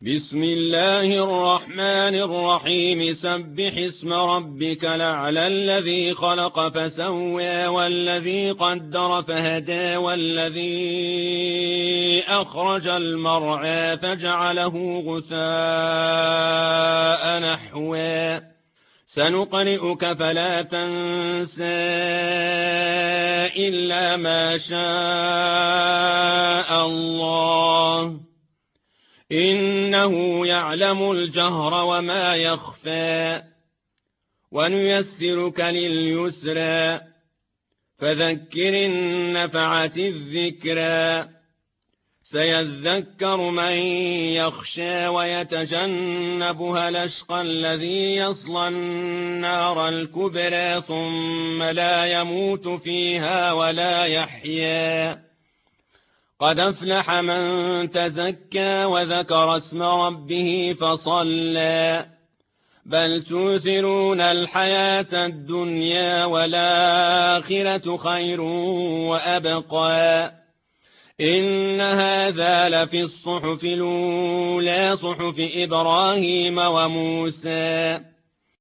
بسم الله الرحمن الرحيم سبح اسم ربك الأعلى الذي خلق فسوى والذي قدر فهدى والذي أخرج المرعى فجعله غثاء نحوا سنقرئك فلا تنسى إلا ما شاء الله إنه يعلم الجهر وما يخفى ونيسرك لليسرى فذكر إن نفعت الذكرى سيذكر من يخشى ويتجنبها الأشقى الذي يصلى النار الكبرى ثم لا يموت فيها ولا يحيا قد أفلح من تزكى وذكر اسم ربه فصلى بل توثرون الحياة الدنيا والآخرة خير وأبقى إن هذا لفي الصحف الأولى صحف إبراهيم وموسى